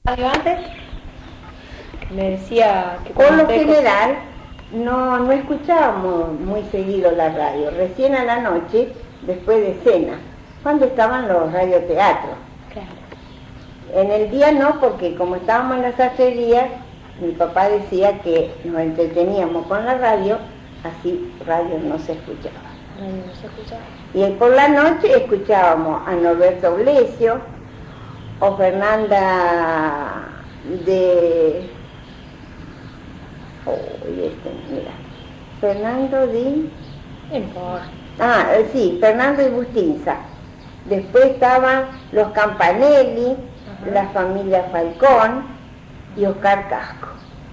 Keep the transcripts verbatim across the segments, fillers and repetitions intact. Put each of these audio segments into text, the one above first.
radio antes? Me decía que por lo general no, no escuchábamos muy seguido la radio, recién a la noche, después de cena, cuando estaban los radioteatros. Claro. En el día no, porque como estábamos en la sastrería, mi papá decía que nos entreteníamos con la radio, así radio no se escuchaba. Radio no se escuchaba. Y por la noche escuchábamos a Norberto Blesio o Fernanda de... Oh, este, mira. Fernando de... Ah, sí, Fernando y Bustinza. Después estaban los Campanelli, ajá, la familia Falcón y Oscar Casco.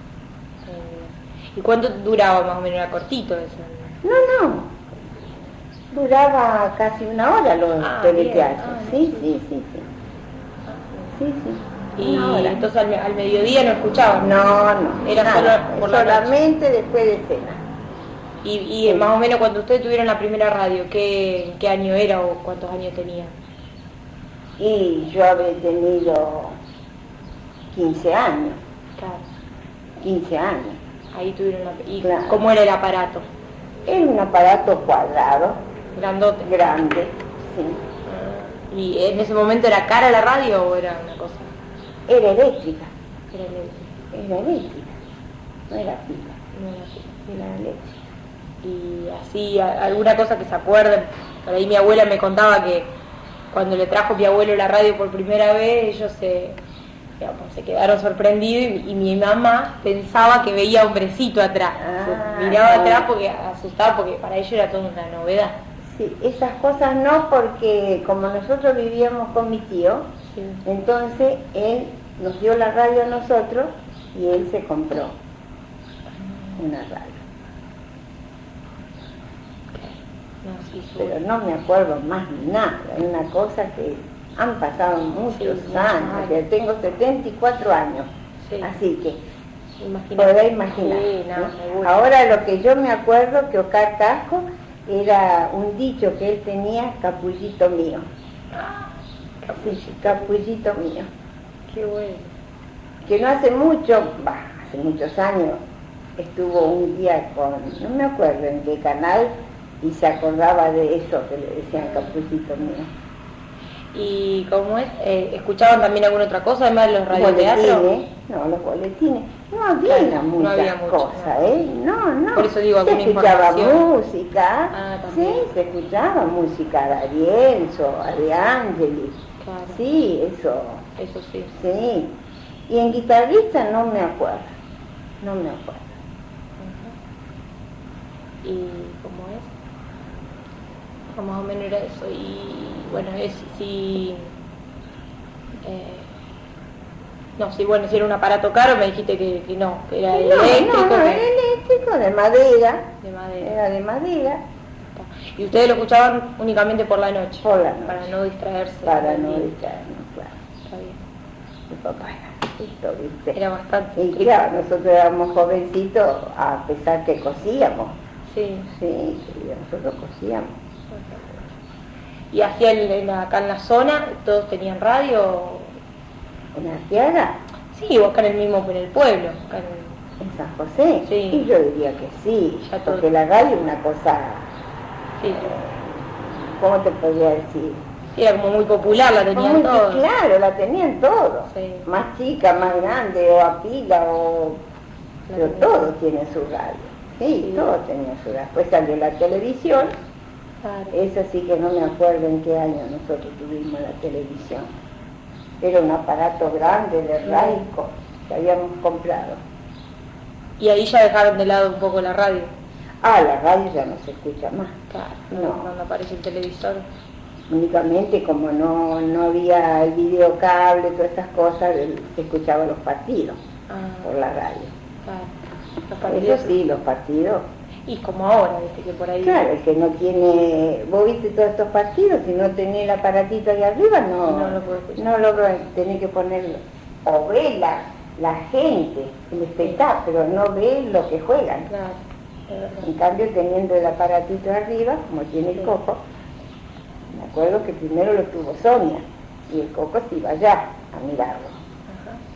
¿Y cuánto duraba más o menos? ¿Era cortito eso? No, no. Duraba casi una hora los ah, teleteatros. Ah, sí, sí, sí, sí, sí. Sí, sí. Y hora. Entonces al, al mediodía no escuchaban. No, no. Era nada, solo por solamente después de cena. Y, y sí, más o menos cuando ustedes tuvieron la primera radio, ¿qué, qué año era o cuántos años tenía? Y yo había tenido quince años. Claro. quince años. Ahí tuvieron la... ¿Y claro, cómo era el aparato? Era un aparato cuadrado. Grandote. Grande, sí. ¿Y en ese momento era cara la radio o era una cosa? Era eléctrica. Era eléctrica. Era eléctrica. No era pila. No era pila. Era eléctrica. Y así, alguna cosa que se acuerden. Por ahí mi abuela me contaba que cuando le trajo mi abuelo la radio por primera vez, ellos se, digamos, se quedaron sorprendidos y, y mi mamá pensaba que veía hombrecito atrás. Ah, miraba no. atrás porque asustaba, porque para ellos era toda una novedad. Sí, esas cosas no, porque como nosotros vivíamos con mi tío, sí, entonces él nos dio la radio a nosotros y él se compró una radio. No, sí, pero no me acuerdo más nada, es una cosa que han pasado muchos sí, años, que tengo setenta y cuatro años, sí, así que podéis imaginar. Sí, no, ¿no? Ahora lo que yo me acuerdo que Oscar Casco era un dicho que él tenía, capullito mío. Ah, capullito. Sí, capullito mío. Qué bueno. Que no hace mucho, bah, hace muchos años, estuvo un día con, no me acuerdo en qué canal, y se acordaba de eso que le decían capullito mío. ¿Y cómo es? Eh, ¿Escuchaban también alguna otra cosa, además de los radioteatros? No, los boletines. No había claro, muchas no había mucho, cosas, no. ¿eh? No, no. Por eso digo, se escuchaba música, ah, sí, se escuchaba música de Arienzo, de Ángelis. Claro. Sí, eso. Eso sí. Sí. Y en guitarrista no me acuerdo. No me acuerdo. Uh-huh. ¿Y cómo es? Más o menos era eso. Y bueno, es si eh, no, si bueno, si era un aparato caro, me dijiste que, que no, que era no, eléctrico. No, no, que... era eléctrico, de madera. De madera. Era de madera. ¿Y ustedes lo escuchaban únicamente por la noche? Por la noche. Para no distraerse. Para no distraernos, claro. Está bien. Mi papá era esto, ¿viste? Era bastante. Y claro, nosotros éramos jovencitos, a pesar que cosíamos. Sí. Sí, nosotros cosíamos. ¿Y hacia el, acá en la zona todos tenían radio? ¿En Arteaga? Sí, o acá en el mismo, en el pueblo. Acá en... ¿En San José? Sí. Y yo diría que sí, ya porque todo... la radio es una cosa... Sí. ¿Cómo te podría decir? Sí, era como muy popular, la tenían muy, todos. Claro, la tenían todos. Sí. Más chica, más grande, o a pila, o... La Pero todos tienen su radio. Sí, sí, todos tenían su radio. Después salió la televisión. Claro. Eso sí que no me acuerdo en qué año nosotros tuvimos la televisión. Era un aparato grande de Raico que habíamos comprado. ¿Y ahí ya dejaron de lado un poco la radio? Ah, la radio ya no se escucha más. Claro, no. Cuando aparece el televisor. Únicamente como no, no había el videocable, todas esas cosas, se escuchaban los partidos ah. por la radio. Claro. Los partidos. Eso sí, los partidos. Y como ahora, viste, que por ahí... Claro, el que no tiene... Vos viste todos estos partidos, si no tenés el aparatito ahí arriba, no, no lo podés escuchar. No lo tenés que ponerlo. O ve la, la gente, el espectáculo, no ve lo que juegan. Claro, es verdad. En cambio, teniendo el aparatito arriba, como tiene el sí. Coco, me acuerdo que primero lo tuvo Sonia, y el Coco se iba allá a mirarlo. Ajá.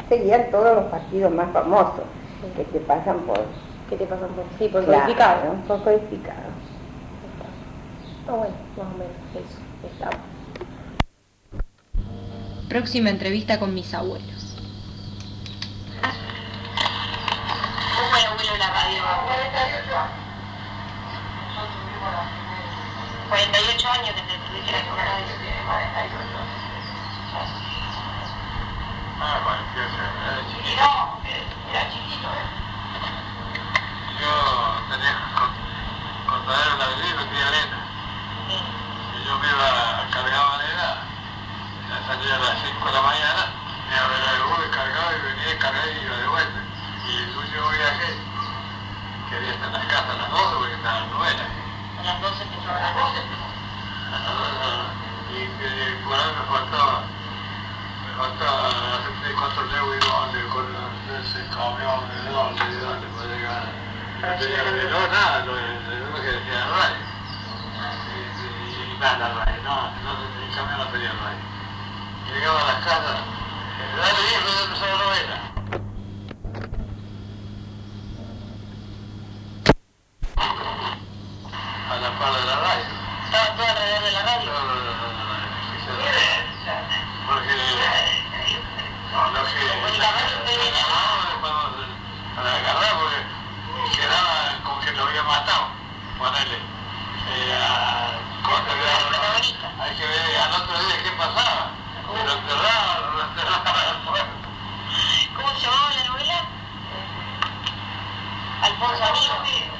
serían todos los partidos más famosos sí. que te pasan por... Que te pasan por... Sí, por claro, codificado. Un poco codificado. Ah, bueno, más o menos, eso, estamos. Próxima entrevista con mis abuelos. Ah. ¿Cómo era abuelo en la radio? cuarenta y ocho años que te tuviste la radio. Ah, cuarenta y ocho, era chiquito. No, era chiquito, ¿eh? Yo tenía contadero en la avenida y metía arena. Sí. Y yo me iba a cargar arena, ya salía a las cinco de la mañana, me iba a ver el bus, cargaba y venía a cargar y iba de vuelta. Y el último viaje quería estar en las casas a las doce porque estaba en novela. A las doce empezó a las doce. A las doce, y que por ahí me faltaba. Hasta hace cuatro leguas y dónde, con ese camión, de dónde, de dónde puede llegar. No tenía reloj, nada, lo que decía la radio. Y nada, la radio, no, el camión no tenía radio. Llegaba a las casas, dale viejo, ya empezó la novela. A la par de la radio. ¿Estaba todo alrededor de la radio? No, no, no, no, no, no. Porque lo que para agarrar porque quedaba como que lo había matado, ponerle eh, hay que ver al otro día qué pasaba, lo enterraban, lo enterraban. ¿Cómo se llamaba la novela? Alfonso Amigo.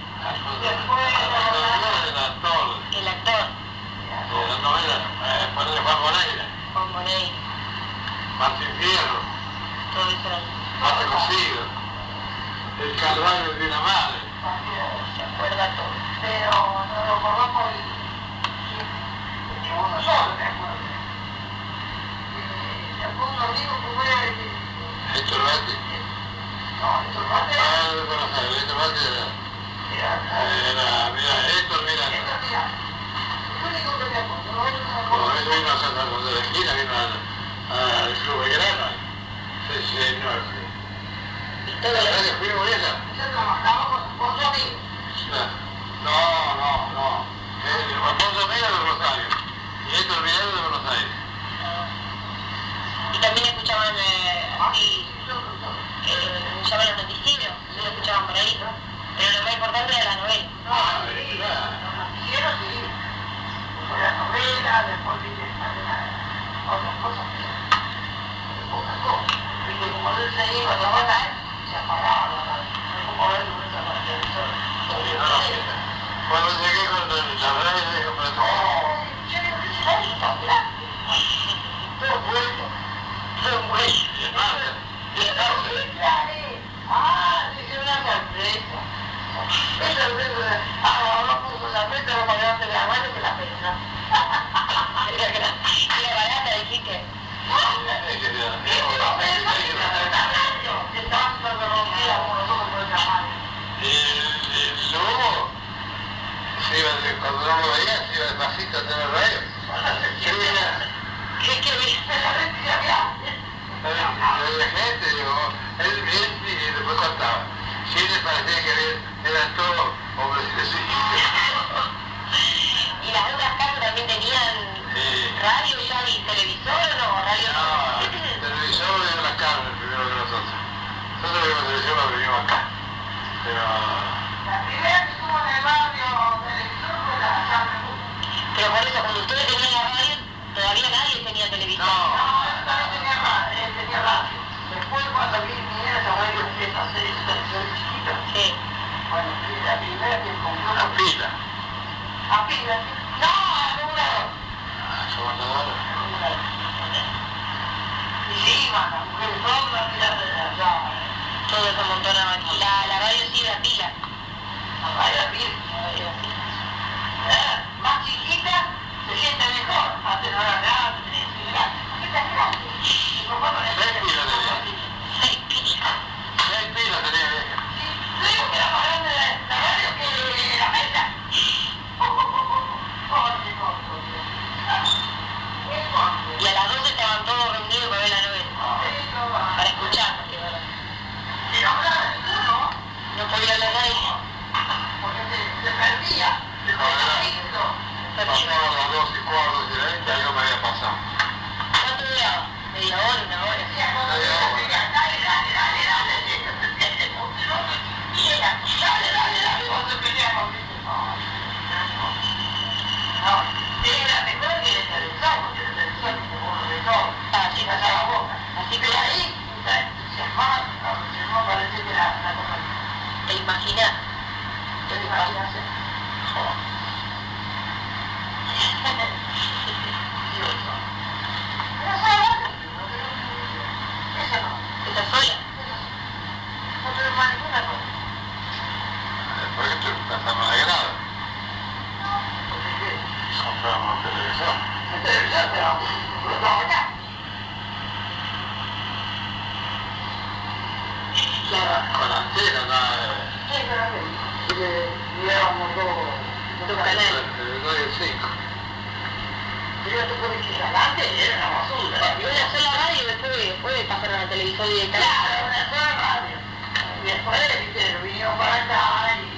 El actor. El actor. De la novela, eh, ponerle Juan Moreira. Juan Moreira. Martín Fierro. Todo eso era. Mate Cocido. El Calvario de una madre. Se acuerda todo. Pero no lo acordamos y uno solo me acuerdo. Y Alfonso Amigo, ¿cómo era el...? Héctor Bate. No, Héctor Bate. Ah, no conozco, Héctor Bate era... Era, mira, Héctor, mira. Héctor, mira. Lo único que me acuerdo, no es Como él vino a San Juan de la Esquina, vino al Club Belgrano. Sí, señor. Y todo lo ¿Sabes que fuimos esa? Yo trabajaba con Alfonso Amigo. No, no, no. El Alfonso Amigo de Rosario. Y Héctor Vidal de Buenos Aires. Y también escuchaban eh, así, eh, escuchaban los noticiarios, sí lo escuchaban por ahí, ¿no? Pero lo más importante era la novela. Ah, claro. Los noticieros sí. Por la novela, después viste otras cosas que pocas cosas. Porque como él se iba a trabajar, se apagaba la radio. Como ver con esa televisora. Cuando llegué con la radio, dije, pero no. Yo digo, ¿qué será esto? Mirá. Todo vuelto. Todo vuelto. Y es más, y es más. Ah, dije una sorpresa. Esa sorpresa. Ah, vamos con la sorpresa, vamos a llevarte la mano que la pesa. Y la barata dijiste. El lobo se iba de, cuando no lo veía, se iba despacito a tener radio. ¿Qué que me Había gente, digo, él bien y después contaba. Sí, le parecía que eran todos hombres sencillos. ¿Y las otras casas también tenían Sí. radio ya y televisor o radio? No, televisor vino las Carmen primero que nosotros. Nosotros vimos televisión cuando vinimos acá. Pero... La primera que tuvo en el barrio televisor fue la Carmen. Pero por eso, cuando ustedes tenían la radio, todavía nadie tenía televisión. No. No, también tenía radio, él tenía radio. Después cuando vinieron esa radio empieza a hacer esa televisión chiquita. Sí. Bueno, la primera que compró La pila. a pila. No, acumulador. Ah, ¿son mandadores? Y sí, iban las mujeres todas a tirar de allá. Todo se amontonaba aquí. La, la radio sí era pila. La radio era pila. La radio era pila. Más chiquita, se imaginas? ¿Qué te imaginas? Joder. Esa no. ¿Esa sola? No tengo más ninguna cosa. ¿Por qué te estás más de grado? Compramos una televisión. La televisión, pero no estamos acá. Con la antena, nada de... Sí, con la antena. Porque llevábamos dos canales. El dos y el cinco. Pero tú puedes ir adelante, era una basura. Y voy a hacer la radio y después, después pasar a la televisión directamente. Claro, una sola radio. Y después, viste, lo vinieron para acá y...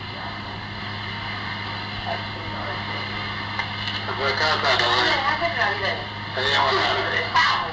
Se puede cada tarde, ¿no? Hacer la vida. Teníamos la...